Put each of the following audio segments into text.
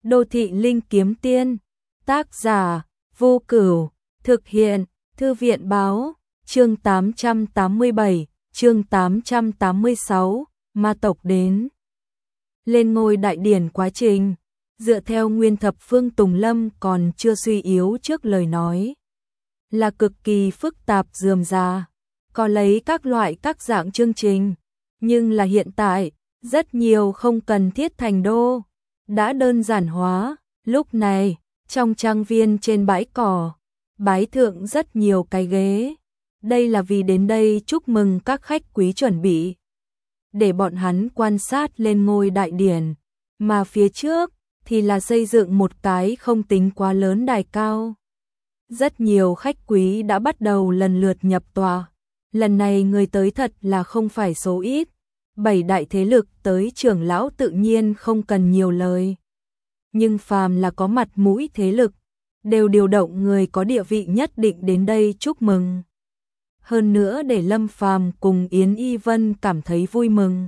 Đô thị linh kiếm tiên. Tác giả Vô Cửu. Thực hiện Thư viện báo. Chương 887, chương 886, ma tộc đến. Lên ngôi đại điển quá trình, dựa theo nguyên thập phương Tùng Lâm còn chưa suy yếu trước lời nói. Là cực kỳ phức tạp rườm rà, có lấy các loại các dạng chương trình, nhưng là hiện tại, rất nhiều không cần thiết thành đô, đã đơn giản hóa. Lúc này, trong trang viên trên bãi cỏ, bái thượng rất nhiều cái ghế. Đây là vì đến đây chúc mừng các khách quý chuẩn bị, để bọn hắn quan sát lên ngôi đại điển, mà phía trước thì là xây dựng một cái không tính quá lớn đài cao. Rất nhiều khách quý đã bắt đầu lần lượt nhập tòa. Lần này người tới thật là không phải số ít. 7 đại thế lực tới, trưởng lão tự nhiên không cần nhiều lời. Nhưng phàm là có mặt mũi thế lực, đều điều động người có địa vị nhất định đến đây chúc mừng. Hơn nữa để Lâm Phàm cùng Yến Y Vân cảm thấy vui mừng.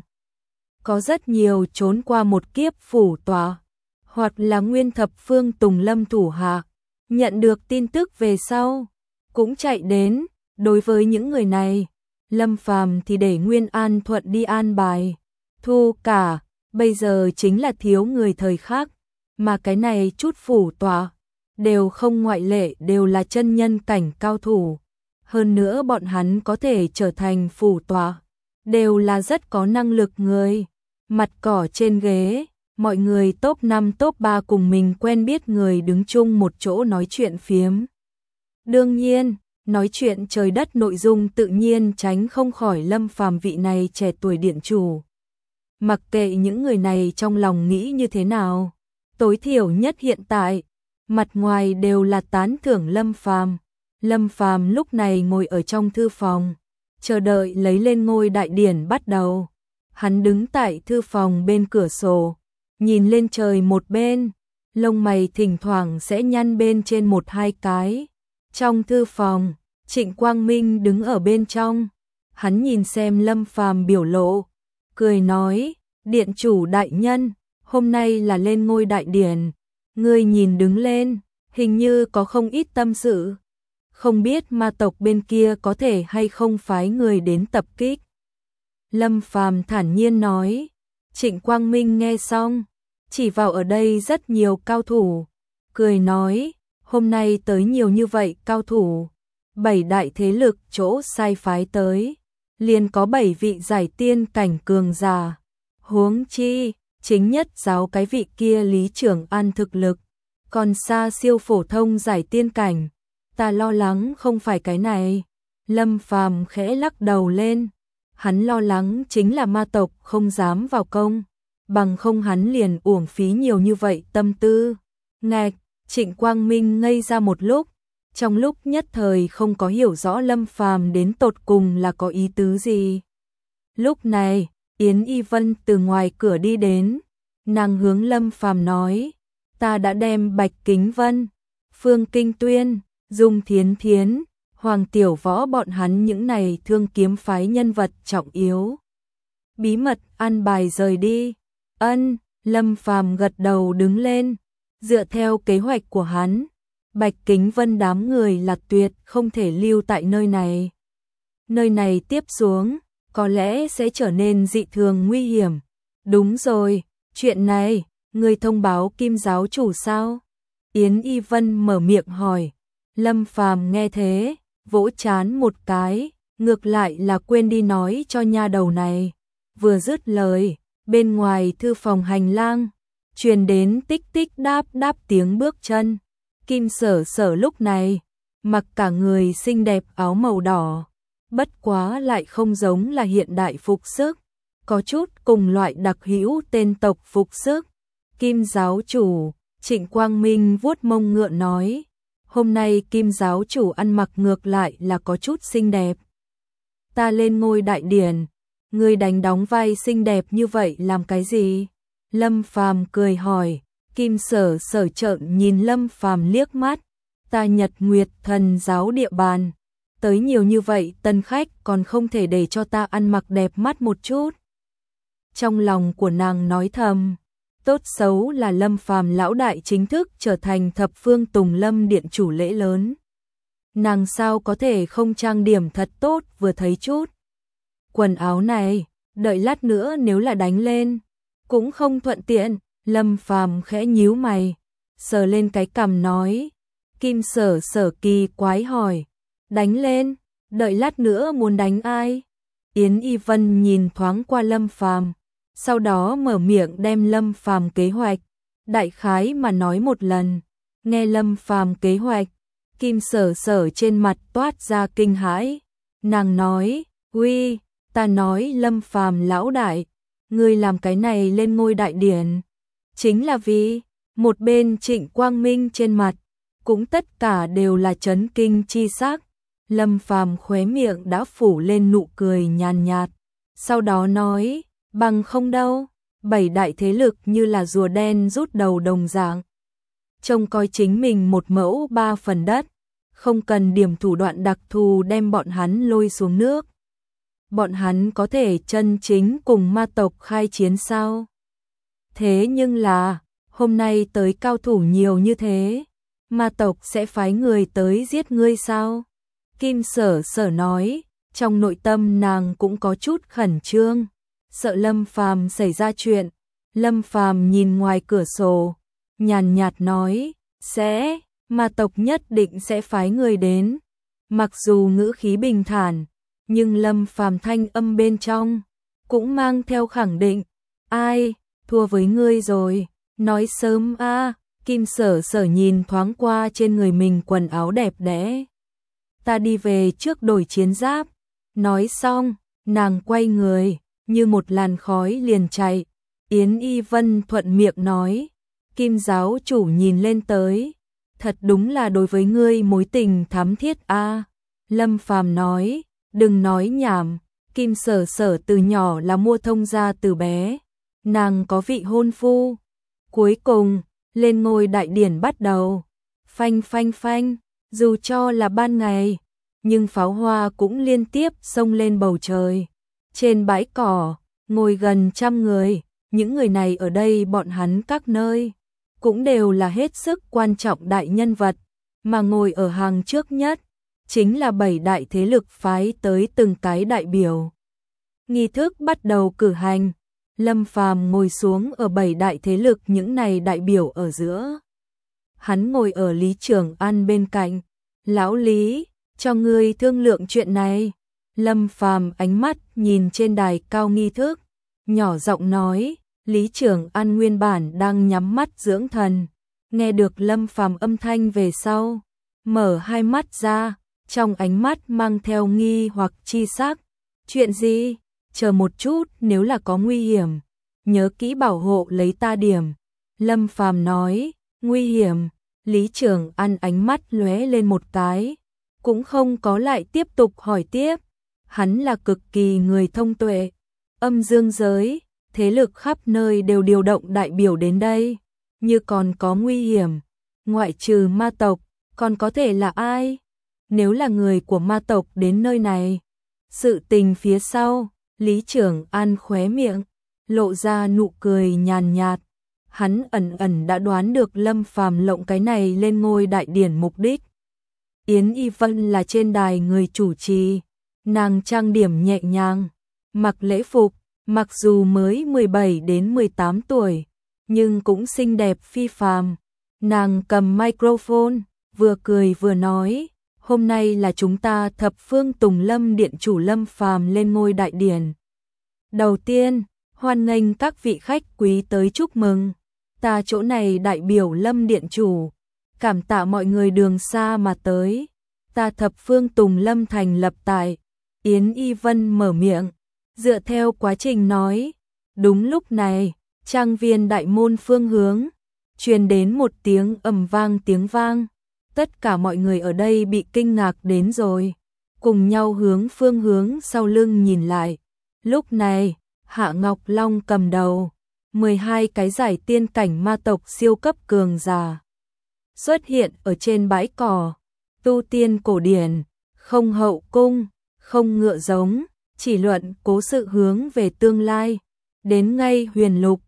Có rất nhiều trốn qua một kiếp phủ tòa, hoặc là nguyên thập phương Tùng Lâm thủ hạ, nhận được tin tức về sau, cũng chạy đến. Đối với những người này, Lâm Phàm thì để Nguyên An Thuận đi an bài, thu cả, bây giờ chính là thiếu người thời khắc, mà cái này chút phủ tòa, đều không ngoại lệ đều là chân nhân cảnh cao thủ. Hơn nữa bọn hắn có thể trở thành phủ tòa, đều là rất có năng lực người. Mặt cỏ trên ghế, mọi người top 5 top 3 cùng mình quen biết người đứng chung một chỗ nói chuyện phiếm. Đương nhiên, nói chuyện trời đất nội dung tự nhiên tránh không khỏi Lâm Phàm vị này trẻ tuổi điện chủ. Mặc kệ những người này trong lòng nghĩ như thế nào, tối thiểu nhất hiện tại, mặt ngoài đều là tán thưởng Lâm Phàm. Lâm Phàm lúc này ngồi ở trong thư phòng, chờ đợi lấy lên ngôi đại điển bắt đầu. Hắn đứng tại thư phòng bên cửa sổ, nhìn lên trời một bên, lông mày thỉnh thoảng sẽ nhăn bên trên một hai cái. Trong thư phòng, Trịnh Quang Minh đứng ở bên trong, hắn nhìn xem Lâm Phàm biểu lộ, cười nói: "Điện chủ đại nhân, hôm nay là lên ngôi đại điển, ngươi nhìn đứng lên, hình như có không ít tâm sự, không biết ma tộc bên kia có thể hay không phái người đến tập kích." Lâm Phàm thản nhiên nói. Trịnh Quang Minh nghe xong, chỉ vào ở đây rất nhiều cao thủ, cười nói: "Hôm nay tới nhiều như vậy cao thủ, 7 đại thế lực chỗ sai phái tới, liền có 7 vị giải tiên cảnh cường giả. Huống chi, chính nhất giáo cái vị kia Lý Trưởng An thực lực, còn xa siêu phổ thông giải tiên cảnh. Ta lo lắng không phải cái này." Lâm Phàm khẽ lắc đầu lên. Hắn lo lắng chính là ma tộc không dám vào công, bằng không hắn liền uổng phí nhiều như vậy tâm tư. Ngạch, Trịnh Quang Minh ngây ra một lúc, trong lúc nhất thời không có hiểu rõ Lâm Phàm đến tột cùng là có ý tứ gì. Lúc này, Yến Y Vân từ ngoài cửa đi đến, nàng hướng Lâm Phàm nói: "Ta đã đem Bạch Kính Vân, Phương Kinh Tuyên, Dung Thiến Thiến, Hoàng Tiểu Võ bọn hắn những này thương kiếm phái nhân vật trọng yếu, bí mật an bài rời đi." Ân. Lâm Phàm gật đầu đứng lên. Dựa theo kế hoạch của hắn, Bạch Kính Vân đám người là tuyệt không thể lưu tại nơi này. Nơi này tiếp xuống, có lẽ sẽ trở nên dị thường nguy hiểm. Đúng rồi, chuyện này, người thông báo Kim giáo chủ sao? Yến Y Vân mở miệng hỏi. Lâm Phàm nghe thế, vỗ trán một cái, ngược lại là quên đi nói cho nha đầu này. Vừa dứt lời, bên ngoài thư phòng hành lang, truyền đến tích tích đáp đáp tiếng bước chân. Kim Sở Sở lúc này, mặc cả người xinh đẹp áo màu đỏ, bất quá lại không giống là hiện đại phục sức, có chút cùng loại đặc hữu tên tộc phục sức. Kim giáo chủ, Trịnh Quang Minh vuốt mông ngựa nói: "Hôm nay Kim giáo chủ ăn mặc ngược lại là có chút xinh đẹp. Ta lên ngôi đại điển, ngươi đánh đóng vai xinh đẹp như vậy làm cái gì?" Lâm Phàm cười hỏi. Kim Sở Sở trợn nhìn Lâm Phàm liếc mắt: "Ta Nhật Nguyệt Thần giáo địa bàn, tới nhiều như vậy tân khách còn không thể để cho ta ăn mặc đẹp mắt một chút?" Trong lòng của nàng nói thầm, Tốt xấu là Lâm Phàm lão đại chính thức trở thành thập phương Tùng Lâm điện chủ lễ lớn. Nàng sao có thể không trang điểm thật tốt vừa thấy chút. Quần áo này, đợi lát nữa nếu là đánh lên, cũng không thuận tiện. Lâm Phàm khẽ nhíu mày, sờ lên cái cằm nói. Kim Sở Sở kỳ quái hỏi, đánh lên, đợi lát nữa muốn đánh ai? Yến Y Vân nhìn thoáng qua Lâm Phàm, sau đó mở miệng đem Lâm Phàm kế hoạch đại khái mà nói một lần. Nghe Lâm Phàm kế hoạch, Kim Sở Sở trên mặt toát ra kinh hãi. Nàng nói, "Uy, ta nói Lâm Phàm lão đại, ngươi làm cái này lên ngôi đại điển, chính là vì..." Một bên Trịnh Quang Minh trên mặt cũng tất cả đều là chấn kinh chi sắc. Lâm Phàm khóe miệng đã phủ lên nụ cười nhàn nhạt, sau đó nói, bằng không đâu, 7 đại thế lực như là rùa đen rút đầu đồng dạng. Trông coi chính mình một mẫu 3 phần đất, không cần điểm thủ đoạn đặc thù đem bọn hắn lôi xuống nước. Bọn hắn có thể chân chính cùng ma tộc khai chiến sao? Thế nhưng là, hôm nay tới cao thủ nhiều như thế, ma tộc sẽ phái người tới giết ngươi sao? Kim Sở Sở nói, trong nội tâm nàng cũng có chút khẩn trương, sợ Lâm Phàm xảy ra chuyện. Lâm Phàm nhìn ngoài cửa sổ, nhàn nhạt nói, sẽ, ma tộc nhất định sẽ phái người đến. Mặc dù ngữ khí bình thản, nhưng Lâm Phàm thanh âm bên trong cũng mang theo khẳng định, ai, thua với ngươi rồi, nói sớm a. Kim Sở Sở nhìn thoáng qua trên người mình quần áo đẹp đẽ. Ta đi về trước đổi chiến giáp. Nói xong, nàng quay người, như một làn khói liền chạy. Yến Y Vân thuận miệng nói, Kim giáo chủ nhìn lên tới, thật đúng là đối với ngươi mối tình thắm thiết a. Lâm Phàm nói, đừng nói nhảm, Kim Sở Sở từ nhỏ là mua thông gia từ bé, nàng có vị hôn phu. Cuối cùng, lên ngôi đại điển bắt đầu. Phanh phanh phanh, dù cho là ban ngày, nhưng pháo hoa cũng liên tiếp xông lên bầu trời. Trên bãi cỏ, ngồi gần 100 người, những người này ở đây bọn hắn các nơi cũng đều là hết sức quan trọng đại nhân vật, mà ngồi ở hàng trước nhất chính là 7 đại thế lực phái tới từng cái đại biểu. Nghi thức bắt đầu cử hành. Lâm Phàm ngồi xuống ở 7 đại thế lực những này đại biểu ở giữa. Hắn ngồi ở Lý Trường An bên cạnh. Lão Lý, cho ngươi thương lượng chuyện này. Lâm Phàm ánh mắt nhìn trên đài cao nghi thức, nhỏ giọng nói. Lý Trường An nguyên bản đang nhắm mắt dưỡng thần, nghe được Lâm Phàm âm thanh về sau, mở hai mắt ra, trong ánh mắt mang theo nghi hoặc chi sắc. Chuyện gì? Chờ một chút, nếu là có nguy hiểm, nhớ kỹ bảo hộ lấy ta điểm. Lâm Phàm nói, nguy hiểm. Lý Trường An ánh mắt lóe lên một cái, cũng không có lại tiếp tục hỏi tiếp. Hắn là cực kỳ người thông tuệ, âm dương giới, thế lực khắp nơi đều điều động đại biểu đến đây, như còn có nguy hiểm, ngoại trừ ma tộc, còn có thể là ai? Nếu là người của ma tộc đến nơi này, sự tình phía sau, Lý Trường An khóe miệng, lộ ra nụ cười nhàn nhạt. Hắn ẩn ẩn đã đoán được Lâm Phàm lộng cái này lên ngôi đại điển mục đích. Yến Y Vân là trên đài người chủ trì, nàng trang điểm nhẹ nhàng, mặc lễ phục, mặc dù mới 17 đến 18 tuổi, nhưng cũng xinh đẹp phi phàm. Nàng cầm microphone, vừa cười vừa nói, hôm nay là chúng ta thập phương Tùng Lâm điện chủ Lâm Phàm lên ngôi đại điển. Đầu tiên, hoan nghênh các vị khách quý tới chúc mừng. Ta chỗ này đại biểu Lâm điện chủ, cảm tạ mọi người đường xa mà tới. Ta thập phương Tùng Lâm thành lập tại. Yến Y Vân mở miệng, dựa theo quá trình nói. Đúng lúc này, trang viên đại môn phương hướng truyền đến một tiếng ầm vang tiếng vang. Tất cả mọi người ở đây bị kinh ngạc đến rồi, cùng nhau hướng phương hướng sau lưng nhìn lại. Lúc này, Hạ Ngọc Long cầm đầu, 12 cái giải tiên cảnh ma tộc siêu cấp cường giả xuất hiện ở trên bãi cỏ. Tu tiên cổ điển, không hậu cung, không ngựa giống, chỉ luận cố sự hướng về tương lai. Đến ngay huyền lục,